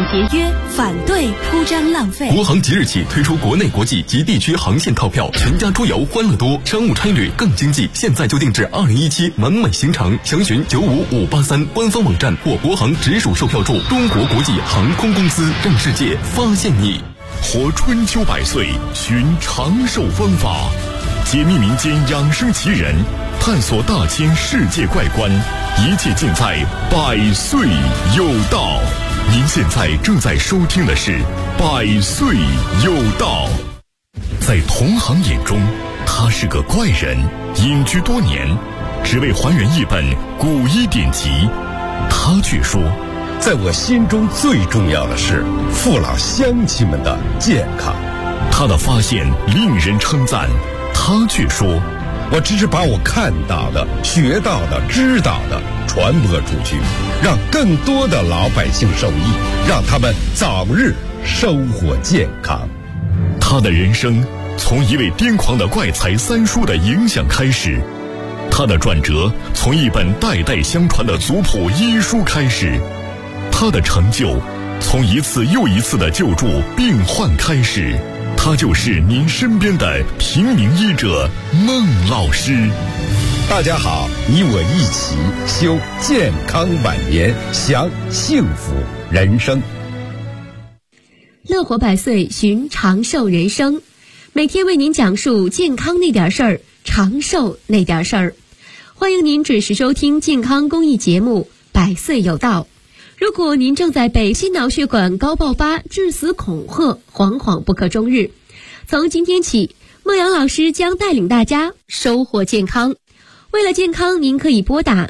节约，反对铺张浪费。 国航即日起推出国内国际及地区航线套票，全家出游欢乐多，商务差旅更经济。现在就定制2017完美行程，详询95583官方网站或国航直属售票处。中国国际航空公司，让世界发现你。 活春秋百岁，寻长寿方法，解密民间养生奇人，探索大千世界怪观，一切尽在百岁有道。您现在正在收听的是百岁有道。在同行眼中，他是个怪人，隐居多年，只为还原一本古医典籍。他却说， 在我心中最重要的是父老乡亲们的健康。 他的发现令人称赞，他却说， 我只是把我看到的、学到的、知道的传播出去，让更多的老百姓受益，让他们早日收获健康。 他的人生从一位癫狂的怪才三叔的影响开始，他的转折从一本代代相传的族谱医书开始，他的成就从一次又一次的救助病患开始。他就是您身边的平民医者孟老师。 大家好，你我一起修健康晚年，享幸福人生。 乐活百岁，寻长寿人生，每天为您讲述健康那点事儿，长寿那点事儿。欢迎您准时收听健康公益节目《百岁有道》。如果您正在被心脑血管高爆发致死恐吓，惶惶不可终日，从今天起，孟阳老师将带领大家收获健康。为了健康，您可以拨打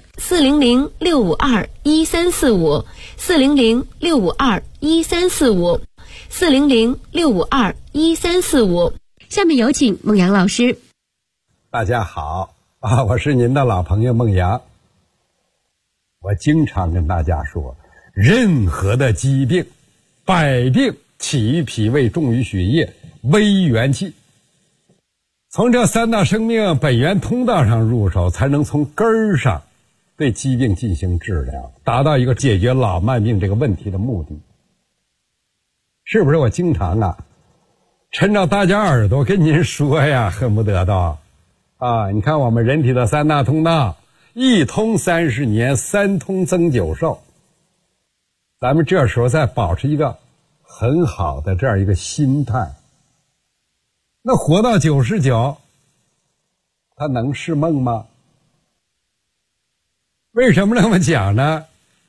400-652-1345 400-652-1345 400-652-1345。下面有请孟阳老师。 大家好我是您的老朋友孟阳。我经常跟大家说，任何的疾病，百病起于脾胃，重于血液，危于元气。从这三大生命本源通道上入手，才能从根儿上对疾病进行治疗，达到一个解决老慢病这个问题的目的。是不是我经常抻着大家耳朵跟您说呀，恨不得到你看我们人体的三大通道，一通30年，三通增久寿。咱们这时候再保持一个很好的这样一个心态，那活到99，他能是梦吗？为什么这么讲呢？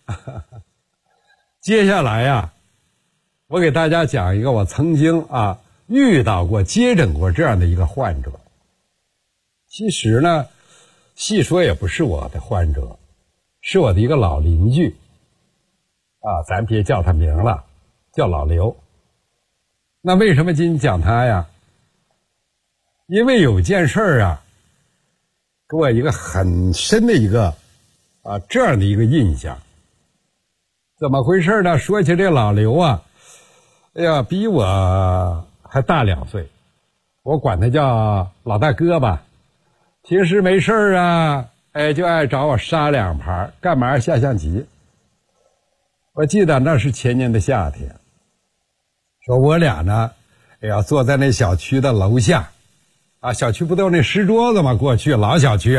接下来我给大家讲一个我曾经遇到过、接诊过这样的一个患者。其实呢，细说也不是我的患者，是我的一个老邻居咱别叫他名了，叫老刘。那为什么今天讲他呀？因为有件事儿给我一个很深的一个这样的一个印象。怎么回事呢？说起这老刘比我还大2岁，我管他叫老大哥吧。平时没事就爱找我杀2盘，干嘛？下象棋。我记得那是前年的夏天，说我俩呢坐在那小区的楼下小区不都有那石桌子吗？过去老小区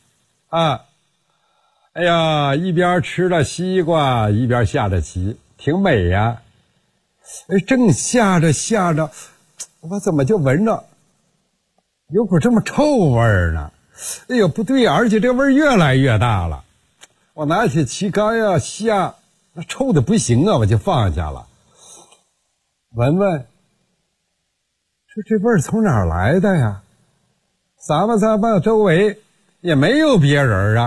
一边吃着西瓜一边下着棋，挺美呀。正下着，我怎么就闻着有股这么臭味儿呢？不对，而且这味儿越来越大了。我拿起棋杆下，那臭的不行我就放下了。闻闻，说这味儿从哪儿来的呀？撒吧周围也没有别人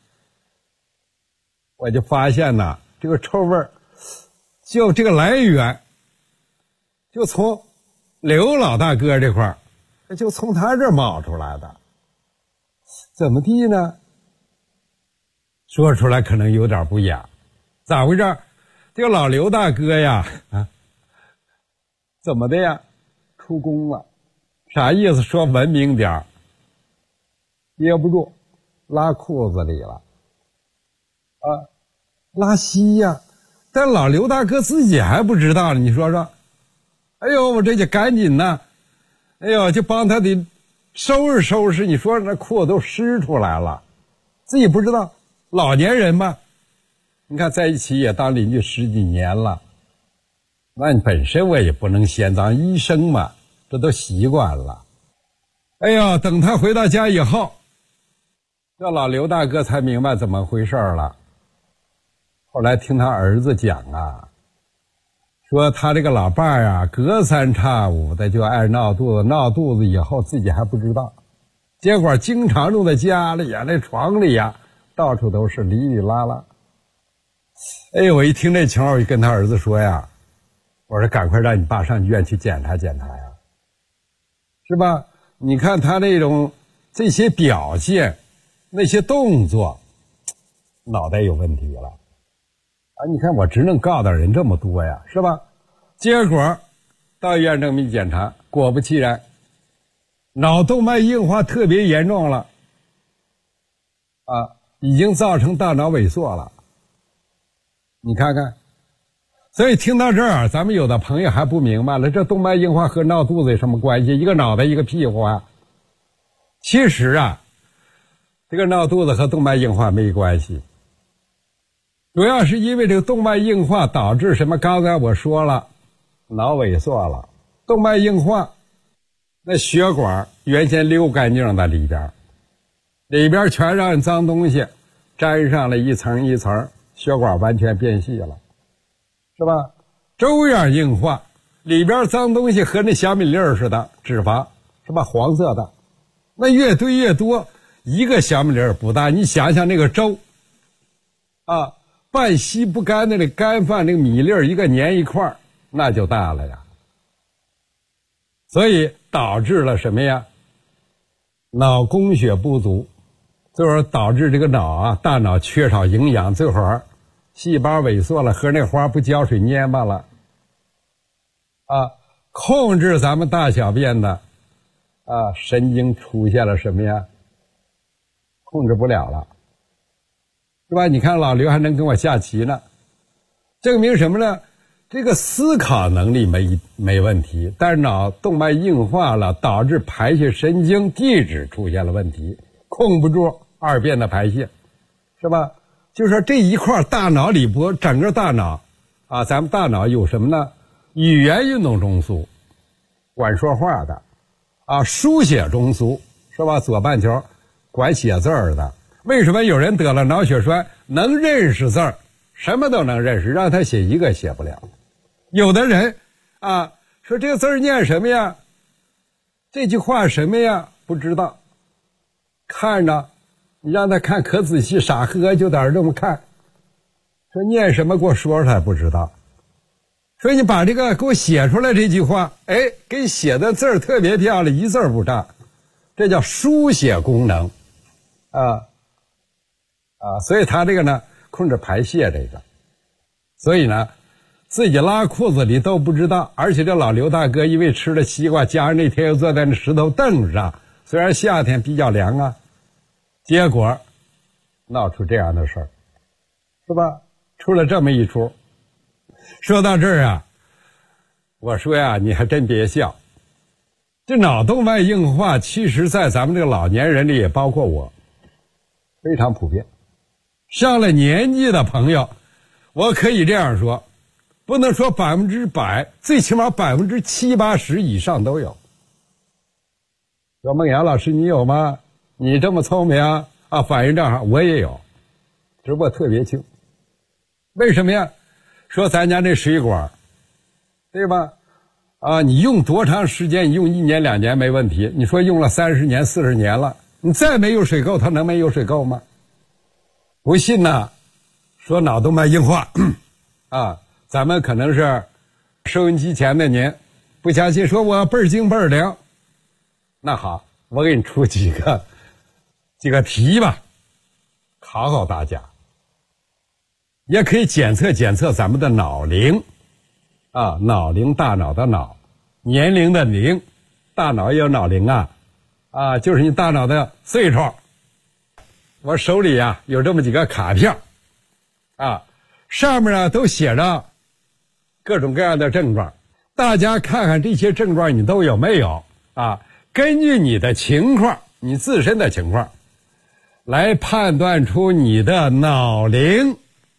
我就发现这个臭味儿就这个来源就从刘老大哥这块儿，就从他这儿冒出来的。怎么地呢？说出来可能有点不雅。咋回事？这个老刘大哥怎么的呀？出宫了。啥意思？说文明点，憋不住拉裤子里了拉稀但老刘大哥自己还不知道呢，你说说。哎呦，我这就赶紧呢，哎呦，就帮他得收拾收拾。你说那裤子都湿出来了，自己不知道，老年人嘛，你看在一起也当邻居10几年了，那你本身我也不能嫌脏，医生嘛，这都习惯了。哎呦，等他回到家以后，这老刘大哥才明白怎么回事了。后来听他儿子讲啊，说他这个老伴儿啊，隔三差五的就爱闹肚子，闹肚子以后自己还不知道，结果经常住在家里呀，那床里呀，到处都是，里里拉拉。哎，我一听这情况，我就跟他儿子说呀，我说赶快让你爸上医院去检查检查呀，是吧？你看他这些表现，那些动作，脑袋有问题了。你看我只能告诉人这么多呀，是吧？结果到医院这么一检查，果不其然，脑动脉硬化特别严重了，已经造成大脑萎缩了。你看看，所以听到这儿，咱们有的朋友还不明白了，这动脉硬化和闹肚子有什么关系？一个脑袋一个屁股啊。其实啊，这个闹肚子和动脉硬化没关系。主要是因为这个动脉硬化导致什么？刚才我说了，脑萎缩了。动脉硬化，那血管原先溜干净的里边全让脏东西粘上了一层一层，血管完全变细了，是吧？粥样硬化，里边脏东西和那小米粒儿似的，脂肪是吧？黄色的，那越堆越多，一个小米粒儿不大，你想想那个粥啊。半稀不干的那干饭，那个米粒儿一个粘一块儿，那就大了呀。所以导致了什么呀？脑供血不足，最后导致这个大脑缺少营养，最后细胞萎缩了，和那花不浇水蔫巴了。控制咱们大小便的神经出现了什么呀？控制不了了。是吧？你看老刘还能跟我下棋呢，证明什么呢？这个思考能力没问题，但是脑动脉硬化了，导致排泄神经递质出现了问题，控不住二便的排泄，是吧？就是说这一块大脑里边，整个大脑咱们大脑有什么呢？语言运动中枢，管说话的书写中枢，是吧？左半球管写字儿的。为什么有人得了脑血栓能认识字儿，什么都能认识，让他写一个写不了？有的人说这个字儿念什么呀？这句话什么呀？不知道。看着你让他看可仔细，傻呵呵就在这么看，说念什么给我说出来不知道。所以你把这个给我写出来这句话，给写的字儿特别漂亮，一字儿不差，这叫书写功能所以他这个呢控制排泄这个，所以呢自己拉裤子里都不知道。而且这老刘大哥因为吃了西瓜，加上那天又坐在那石头凳上，虽然夏天比较凉结果闹出这样的事儿，是吧？出了这么一出。说到这儿我说呀，你还真别笑，这脑动脉硬化其实在咱们这个老年人里也包括我，非常普遍。上了年纪的朋友，我可以这样说，不能说100%，最起码70%、80%以上都有。说孟阳老师你有吗？你这么聪明反应正好，我也有，只不过特别轻。为什么呀？说咱家这水管，对吧？你用多长时间？你用1年2年没问题，你说用了30年40年了，你再没有水垢，它能没有水垢吗？不信说脑动脉硬化咱们可能是收音机前的您不相信，说我倍儿精倍儿灵。那好，我给你出几个题吧，考考大家，也可以检测检测咱们的脑龄脑龄，大脑的脑，年龄的龄，大脑也有脑龄就是你大脑的岁数。我手里有这么几个卡片上面呢都写着各种各样的症状，大家看看这些症状你都有没有啊？根据你的情况，你自身的情况，来判断出你的脑龄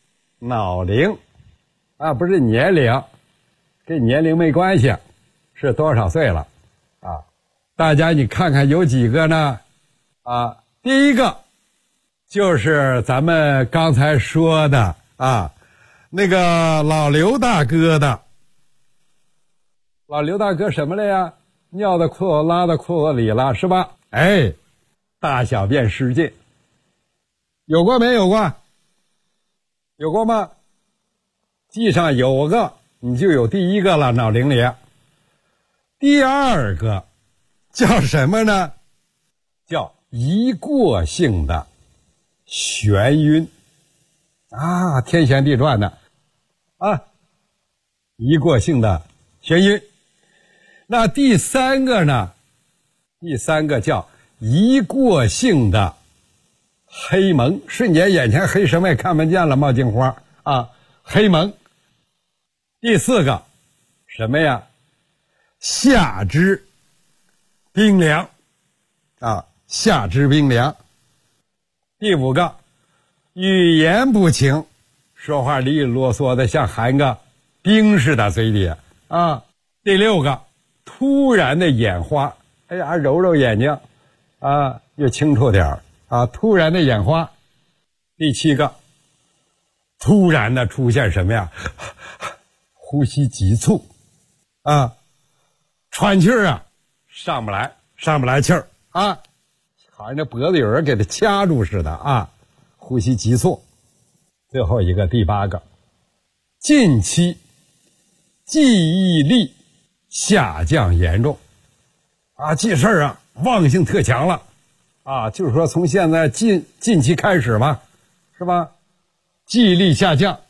啊，不是年龄，跟年龄没关系，是多少岁了啊？大家你看看有几个呢？啊，第一个就是咱们刚才说的啊，那个老刘大哥的。老刘大哥什么了呀？尿的裤子拉到裤子里了，是吧？哎，大小便失禁，有过没有过？有过吗？记上有个，你就有第一个了，脑龄里。第二个叫什么呢？叫一过性的眩晕啊，天旋地转的啊，一过性的眩晕。那第三个呢？第三个叫一过性的黑蒙，瞬间眼前黑，什么也看不见了，冒金花啊，黑蒙。第四个什么呀？下肢冰凉啊，下肢冰凉。第五个语言不清，说话哩哩啰嗦的，像含个冰似的嘴里啊。第六个突然的眼花，哎呀，揉揉眼睛啊，又清楚点啊，突然的眼花。第七个突然的出现什么呀？呼吸急促啊，喘气儿啊，上不来气儿啊，好像这脖子有人给他掐住似的啊，呼吸急促。最后一个第八个，近期记忆力下降严重啊，记事儿啊忘性特强了啊，就是说从现在近期开始吧，是吧？记忆力下降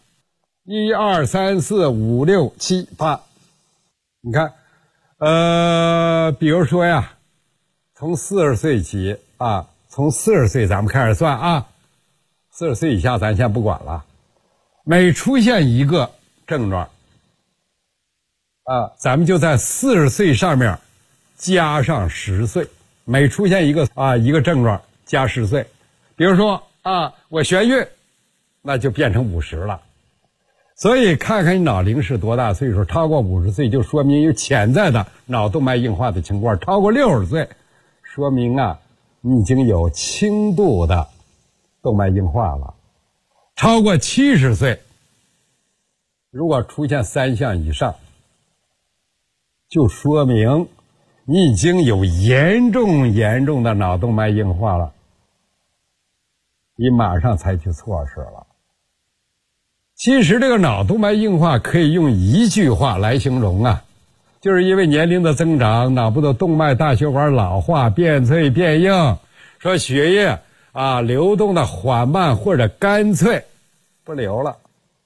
，1、2、3、4、5、6、7、8，你看，比如说呀，从40岁起啊，从40岁咱们开始算啊，40岁以下咱先不管了，每出现一个症状啊，咱们就在40岁上面加上10岁，每出现一个症状加10岁。比如说啊，我眩晕，那就变成50了。所以看看你脑龄是多大岁数，超过50岁就说明有潜在的脑动脉硬化的情况，超过60岁说明啊你已经有轻度的动脉硬化了，超过70岁如果出现3项以上，就说明你已经有严重的脑动脉硬化了，你马上采取措施了。其实这个脑动脉硬化可以用一句话来形容啊，就是因为年龄的增长，脑部的动脉大血管老化变脆变硬，说血液啊流动的缓慢或者干脆不流了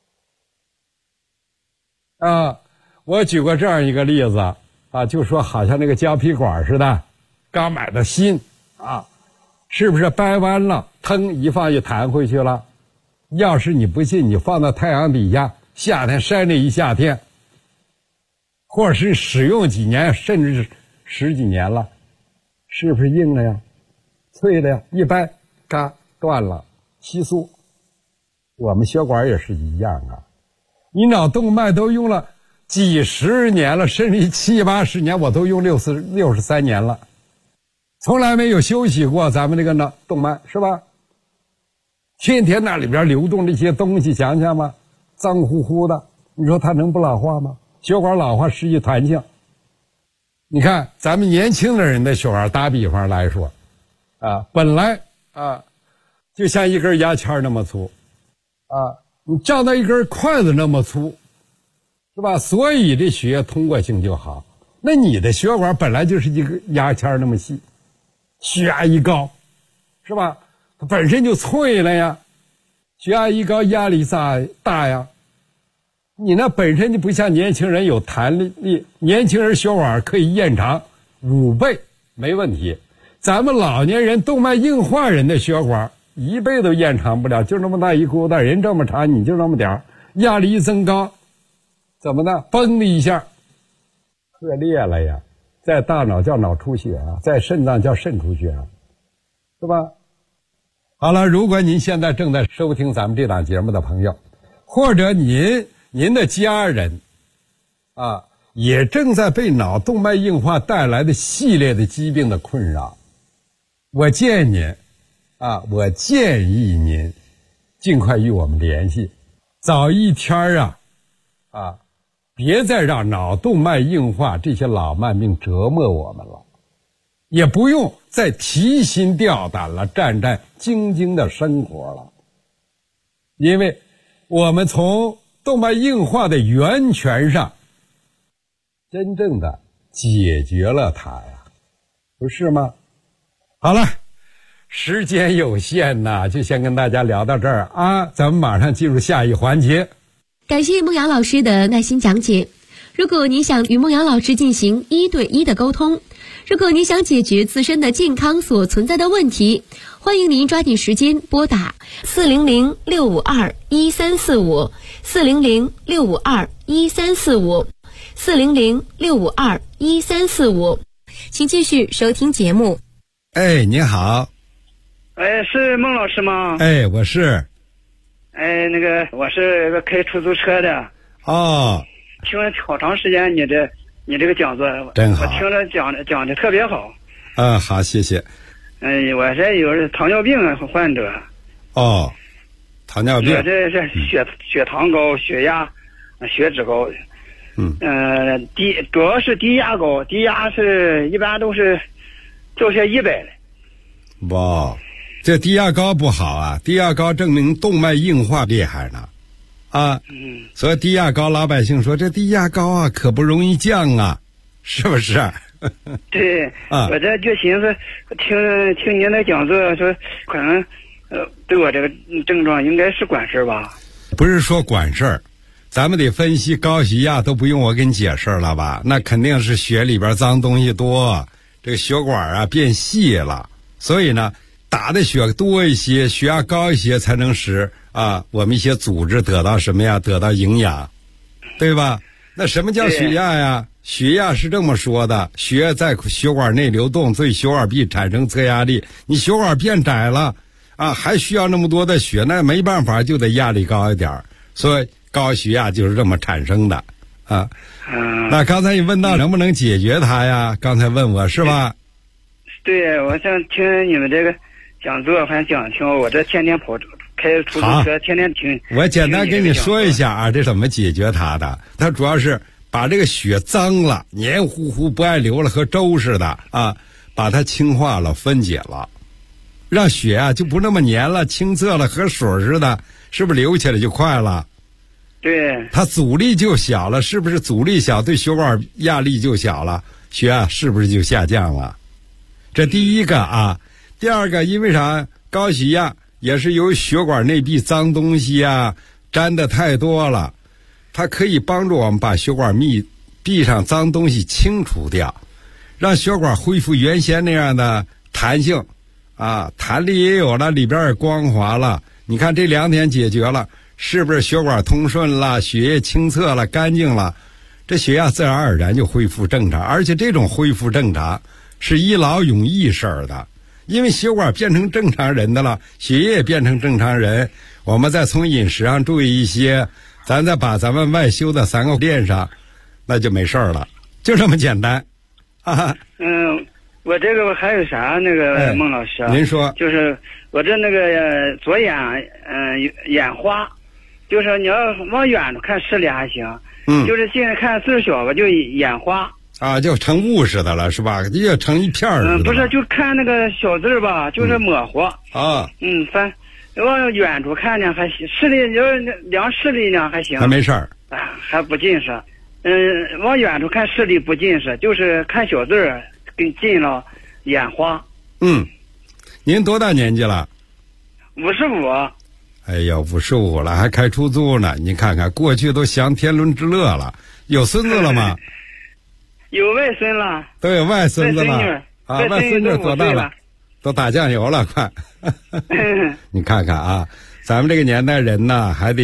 啊。我举过这样一个例子啊，就说好像那个胶皮管似的，刚买的新啊，是不是掰弯了，腾一放就弹回去了？要是你不信，你放到太阳底下，夏天晒那一夏天，或者是使用几年，甚至是10几年了，是不是硬了呀？脆了呀？一掰，嘎断了，稀疏。我们血管也是一样啊，你脑动脉都用了几十年了，甚至70、80年，我都用63年了，从来没有休息过。咱们这个脑动脉是吧？天天那里边流动这些东西，想想吧，脏乎乎的，你说它能不老化吗？血管老化失去弹性。你看咱们年轻的人的血管，打比方来说啊，本来啊就像一根牙签那么粗啊，你照到一根筷子那么粗，是吧？所以这血液通过性就好。那你的血管本来就是一个牙签那么细，血压一高，是吧？它本身就脆了呀，血压一高，压力大呀。你那本身就不像年轻人有弹力，年轻人血管可以延长5倍没问题。咱们老年人动脉硬化人的血管1倍都延长不了，就那么大一疙瘩，人这么长，你就那么点儿， 压力一增高，怎么呢？嘣的一下，破裂了呀，在大脑叫脑出血啊，在肾脏叫肾出血啊，是吧？好了，如果您现在正在收听咱们这档节目的朋友，或者您的家人啊，也正在被脑动脉硬化带来的系列的疾病的困扰，我建议您尽快与我们联系，早一天别再让脑动脉硬化这些老慢病折磨我们了，也不用再提心吊胆了，战战兢兢的生活了，因为我们从动脉硬化的源泉上真正的解决了它呀，不是吗？好了，时间有限呐，就先跟大家聊到这儿啊，咱们马上进入下一环节。 感谢孟阳老师的耐心讲解。如果您想与孟阳老师进行1对1的沟通，如果您想解决自身的健康所存在的问题，欢迎您抓紧时间拨打400-652-1345 400-652-1345 400-652-1345，请继续收听节目。 哎，您好。 哎，是孟老师吗？ 哎，我是。 哎，我是个开出租车的。 哦。 听了好长时间你这个讲座， 真好。 我听了讲的特别好。 好，谢谢。 我这有糖尿病患者。 哦，糖尿病。 我这是血糖高，血压、血脂高。主要是低压高，低压是一般都是100了。 哇，这低压高不好啊！低压高证明动脉硬化厉害呢，啊，所以低压高老百姓说这低压高啊可不容易降啊，是不是？ 对，我这就寻思听您的讲座说，可能对我这个症状应该是管事吧？ 不是说管事儿，咱们得分析高血压都不用我给你解释了吧？那肯定是血里边脏东西多，这个血管变细了。所以呢，打的血多一些，血压高一些，才能使我们一些组织得到什么呀？得到营养，对吧？那什么叫血压呀？血压是这么说的：血在血管内流动，对血管壁产生侧压力。你血管变窄了还需要那么多的血，那没办法，就得压力高一点。所以高血压就是这么产生的那刚才你问到能不能解决它呀？刚才问我是吧？ 对，我想听你们这个讲座，还想听。我这天天开出租车，天天听。 我简单跟你说一下这怎么解决它的。它主要是把这个血脏了、黏糊糊不爱流了，和粥似的把它清化了、分解了，让血就不那么黏了、清澈了，和水似的，是不是流起来就快了？ 对， 它阻力就小了，是不是？阻力小，对血管压力就小了，血是不是就下降了？这第一个第二个，因为啥？高血压也是由于血管内壁脏东西沾的太多了，它可以帮助我们把血管壁上脏东西清除掉，让血管恢复原先那样的弹性弹力也有了，里边也光滑了。你看这2点解决了，是不是血管通顺了，血液清澈了，干净了，这血压自然而然就恢复正常。而且这种恢复正常是一劳永逸事儿的，因为血管变成正常人的了，血液变成正常人，我们再从饮食上注意一些，咱再把咱们外修的3个练上，那就没事儿了，就这么简单我这个还有啥孟老师您说。 就是我这左眼眼花，就是你要往远处看视力还行，就是现在看字小吧就眼花就成雾似的了，是吧？就成一片儿不是，就看那个小字吧，就是模糊往远处看呢还行，视力要量视力呢还行， 还没事儿还不近视。往远处看视力不近视，就是看小字更近了眼花。 您多大年纪了 ？55。 哎呀，55了还开出租呢，你看看过去都享天伦之乐了。有孙子了吗？ 有外孙了。 都有外孙子了外孙女多大了？都打酱油了快你看看咱们这个年代人呢，还得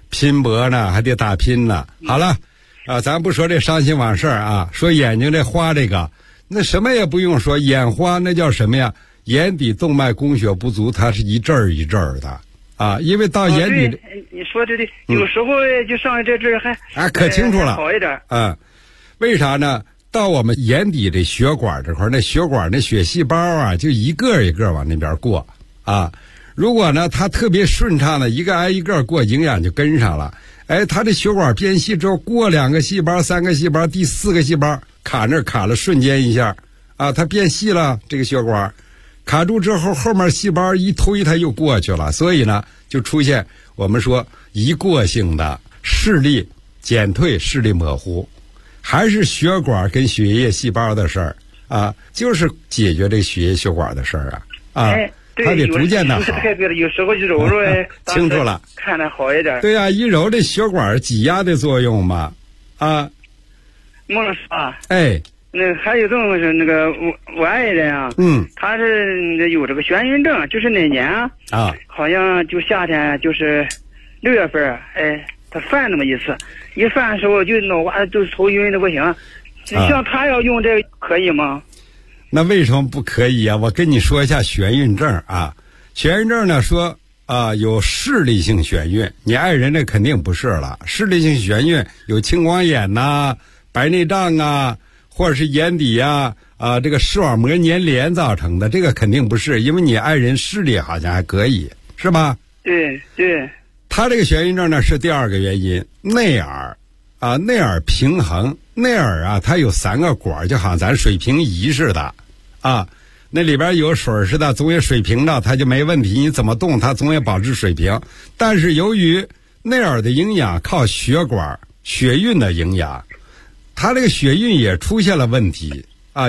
拼搏呢，还得打拼呢。好了，咱不说这伤心往事啊，说眼睛这花这个，那什么也不用说，眼花那叫什么呀？眼底动脉供血不足，它是一阵儿一阵儿的啊，因为到眼底你说的有时候就上这还可清楚了， 好一点。 为啥呢？到我们眼底这血管这块，那血管那血细胞啊，就一个一个往那边过啊。如果呢，它特别顺畅的，一个挨一个过，营养就跟上了。它这血管变细之后，过2个细胞、3个细胞，第4个细胞卡那儿卡了，瞬间一下啊，它变细了，这个血管卡住之后，后面细胞一推，它又过去了。所以呢，就出现我们说一过性的视力减退、视力模糊。还是血管跟血液细胞的事儿啊，就是解决这血液血管的事儿啊。它得逐渐的好。 有时候就揉揉清楚了， 看着好一点。 对呀，一揉这血管挤压的作用嘛，啊。 孟老师啊。 那还有这种是那个我爱人啊，他是有这个眩晕症，就是那年啊，好像就夏天就是6月份，他犯那么一次，一犯的时候就脑瓜就头晕的不行。像他要用这个可以吗？ 那为什么不可以啊？我跟你说一下眩晕症啊。眩晕症呢，说有视力性眩晕，你爱人这肯定不是了。视力性眩晕有青光眼呐、白内障啊，或者是眼底这个视网膜粘连造成的，这个肯定不是，因为你爱人视力好像还可以，是吧？ 对。 他这个眩晕症呢是第2个原因，内耳内耳平衡，内耳它有3个管，就好像咱水平仪似的那里边有水似的，总也水平的，它就没问题，你怎么动它总也保持水平。但是由于内耳的营养靠血管血运的营养，它这个血运也出现了问题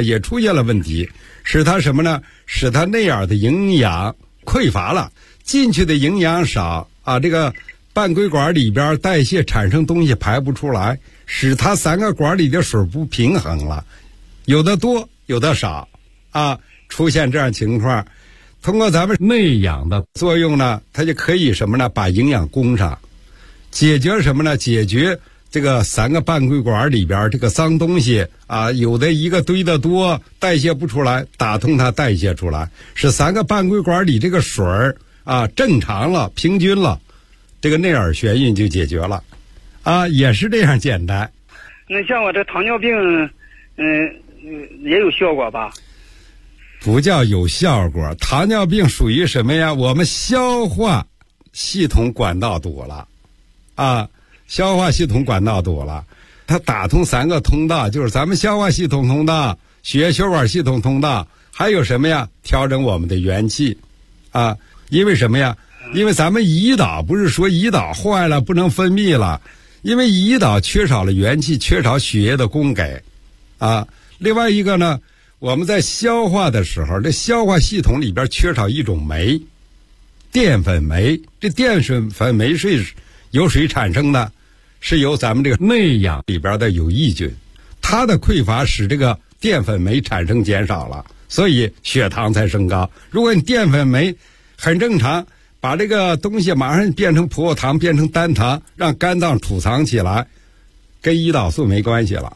使它什么呢？使它内耳的营养匮乏了，进去的营养少这个半规管里边代谢产生东西排不出来，使它3个管里的水不平衡了，有的多有的少出现这样情况。通过咱们内养的作用呢，它就可以什么呢？把营养供上，解决什么呢？解决这个3个半规管里边这个脏东西有的一个堆得多，代谢不出来，打通它代谢出来，使3个半规管里这个水正常了，平均了，这个内耳眩晕就解决了也是这样简单。 那像我这糖尿病也有效果吧？ 不叫有效果，糖尿病属于什么呀？我们消化系统管道堵了消化系统管道堵了，它打通3个通道，就是咱们消化系统通道、血液血管系统通道，还有什么呀？调整我们的元气因为什么呀？因为咱们胰岛不是说胰岛坏了不能分泌了，因为胰岛缺少了元气，缺少血液的供给另外一个呢，我们在消化的时候，这消化系统里边缺少一种酶，淀粉酶。这淀粉酶是由谁产生的？是由咱们这个内养里边的有益菌，它的匮乏使这个淀粉酶产生减少了，所以血糖才升高。如果你淀粉酶很正常，把这个东西马上变成葡萄糖，变成单糖，让肝脏储藏起来，跟胰岛素没关系了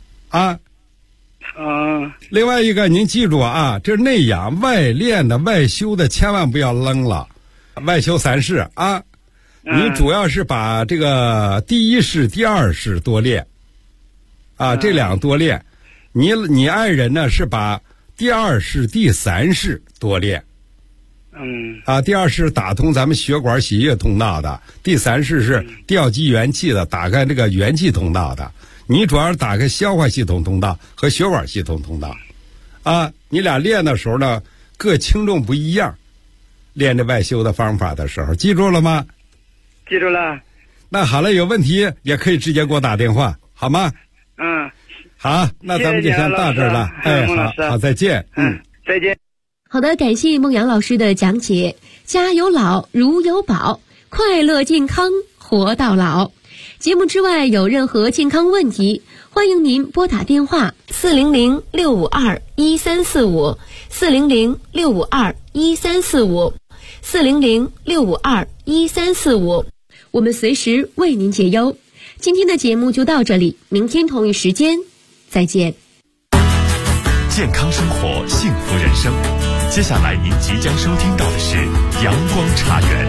另外一个您记住这内养外练的外修的千万不要扔了，外修3式你主要是把这个第1式第2式多练这2个多练。你爱人呢是把第2式第3式多练第2式打通咱们血管血液通道的，第3式是调集元气的，打开这个元气通道的。你主要是打开消化系统通道和血管系统通道你俩练的时候呢各轻重不一样，练这外修的方法的时候记住了吗？ 记住了。 那好了，有问题也可以直接给我打电话，好吗？好，那咱们就先到这儿了。好，再见。 再见。 好的，感谢孟阳老师的讲解。家有老，如有宝，快乐健康活到老。节目之外有任何健康问题，欢迎您拨打电话400-652-1345 400-652-1345 400-652-1345， 我们随时为您解忧。今天的节目就到这里，明天同一时间再见。 健康生活，幸福人生。接下来您即将收听到的是阳光茶园。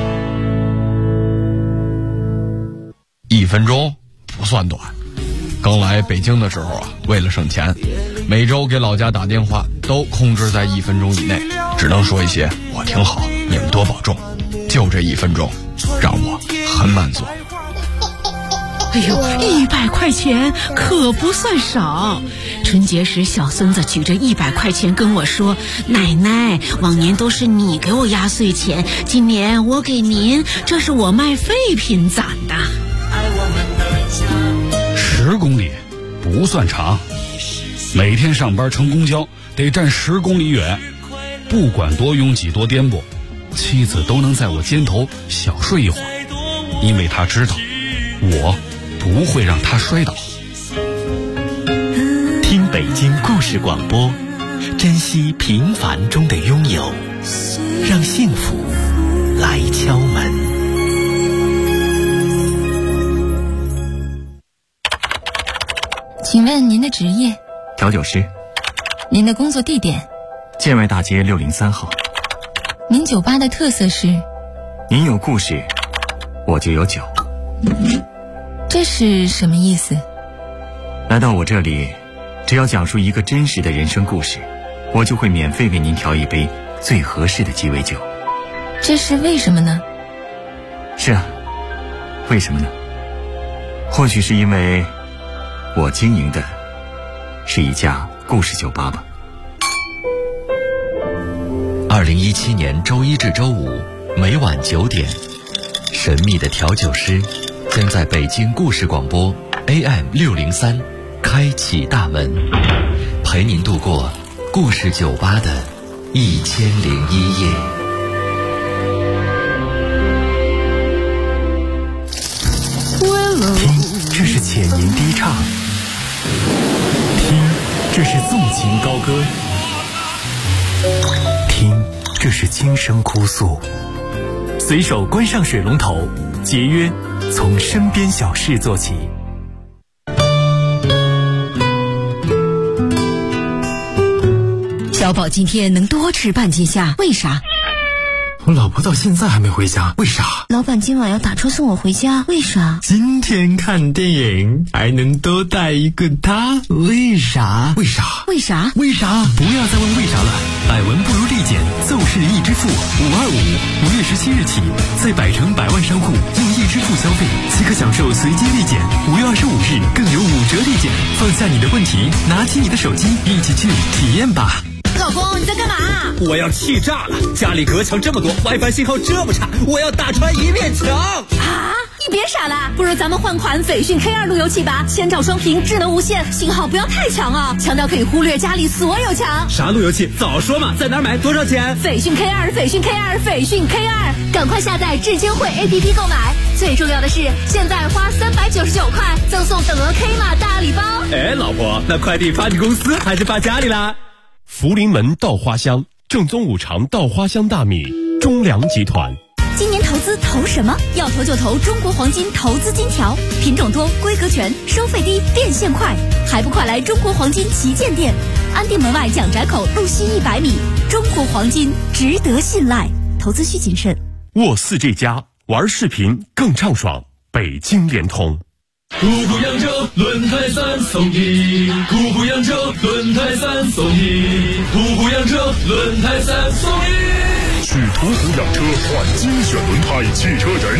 1分钟不算短。刚来北京的时候啊，为了省钱，每周给老家打电话都控制在1分钟以内，只能说一些我挺好，你们多保重。就这1分钟，让我很满足。 哎呦，100块钱可不算少。春节时，小孙子举着100块钱跟我说：“奶奶，往年都是你给我压岁钱，今年我给您，这是我卖废品攒的。 ”10公里不算长，每天上班乘公交得站10公里远，不管多拥挤多颠簸，妻子都能在我肩头小睡一会儿，因为她知道我不会让她摔倒。 听北京故事广播，珍惜平凡中的拥有，让幸福来敲门。 请问您的职业？ 调酒师。 您的工作地点？ 建外大街603号。 您酒吧的特色是？ 您有故事，我就有酒。 这是什么意思？ 来到我这里，只要讲述一个真实的人生故事，我就会免费为您调一杯最合适的鸡尾酒。 这是为什么呢？ 是啊，为什么呢？或许是因为我经营的是一家故事酒吧吧。 2017年周一至周五每晚9点，神秘的调酒师将在北京故事广播 AM603 开启大门，陪您度过故事酒吧的1001夜。 听，这是浅吟低唱；听，这是纵情高歌；听，这是轻声哭诉。随手关上水龙头，节约从身边小事做起。 小宝今天能多吃半斤虾，为啥？ 我老婆到现在还没回家，为啥？ 老板今晚要打车送我回家，为啥？ 今天看电影还能多带一个他，为啥？为啥？ 为啥？ 为啥？不要再问为啥了，百闻不如立减，奏事易支付525，5月17日起，在百城百万商户用易支付消费，即可享受随机立减，5月25日更有5折立减。放下你的问题，拿起你的手机，一起去体验吧。 老公，你在干嘛？ 我要气炸了！家里隔墙这么多 ，WiFi 信号这么差，我要打穿一面墙！ 啊！你别傻了，不如咱们换款斐讯 K2 路由器吧，千兆双屏，智能无线，信号不要太强啊，强到可以忽略家里所有墙。 啥路由器？早说嘛！在哪儿买？多少钱？ 斐讯 K2， 斐讯 K2， 斐讯 K2， 赶快下载智监会 APP 购买。最重要的是，现在花399块赠送等额 K 码大礼包。 哎，老婆，那快递发你公司还是发家里啦？ 福临门稻花香，正宗五常稻花香大米，中粮集团。 今年投资投什么？要投就投中国黄金投资金条，品种多，规格全，收费低，变现快，还不快来中国黄金旗舰店，安定门外蒋宅口路西100米。中国黄金值得信赖，投资需谨慎。 沃4G+玩视频更畅爽，北京联通。 途虎扬州轮胎3送1，途虎扬州轮胎3送1，途虎扬州轮胎3送1。 去途虎养车换精选轮胎，汽车人